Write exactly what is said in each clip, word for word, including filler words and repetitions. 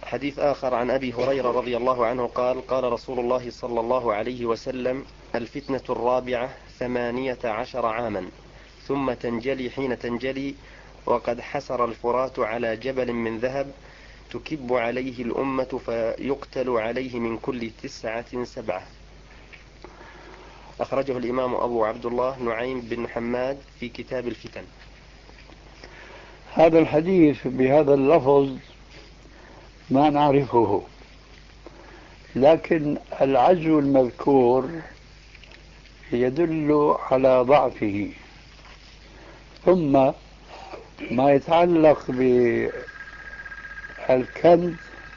حديث آخر عن أبي هريرة رضي الله عنه قال قال رسول الله صلى الله عليه وسلم: الفتنة الرابعة ثمانية عشر عاما ثم تنجلي حين تنجلي، وقد حسر الفرات على جبل من ذهب، تكب عليه الأمة فيقتل عليه من كل تسعة سبعة. أخرجه الإمام أبو عبد الله نعيم بن حماد في كتاب الفتن. هذا الحديث بهذا اللفظ ما نعرفه، لكن العزو المذكور يدل على ضعفه. ثم ما يتعلق بالكنز،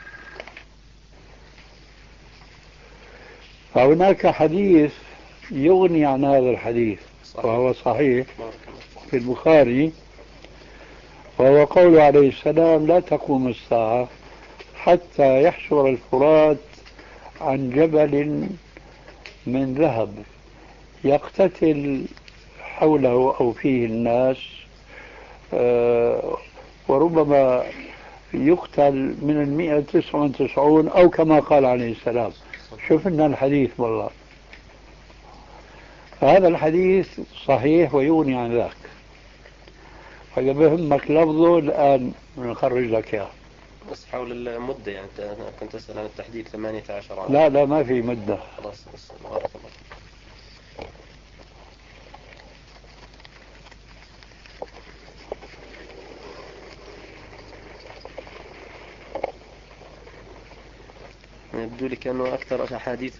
فهناك حديث يغني عن هذا الحديث صحيح. وهو صحيح في البخاري، وهو قول عليه السلام: لا تقوم الساعة حتى يحشر الفرات عن جبل من ذهب يقتتل حوله أو فيه الناس، وربما يقتل من المئة تسعة وتسعون أو كما قال عليه السلام. شوفنا الحديث والله، هذا الحديث صحيح ويغني عن ذاك. فإذا بهمك لفظه الآن نخرج لك إياه. بس حول المدة، يعني أنت كنت تسأل عن التحديد ثمانية عشر عام. لا لا ما في مدة. خلاص بس بارك الله. يبدو لي كأنه أكثر أحاديث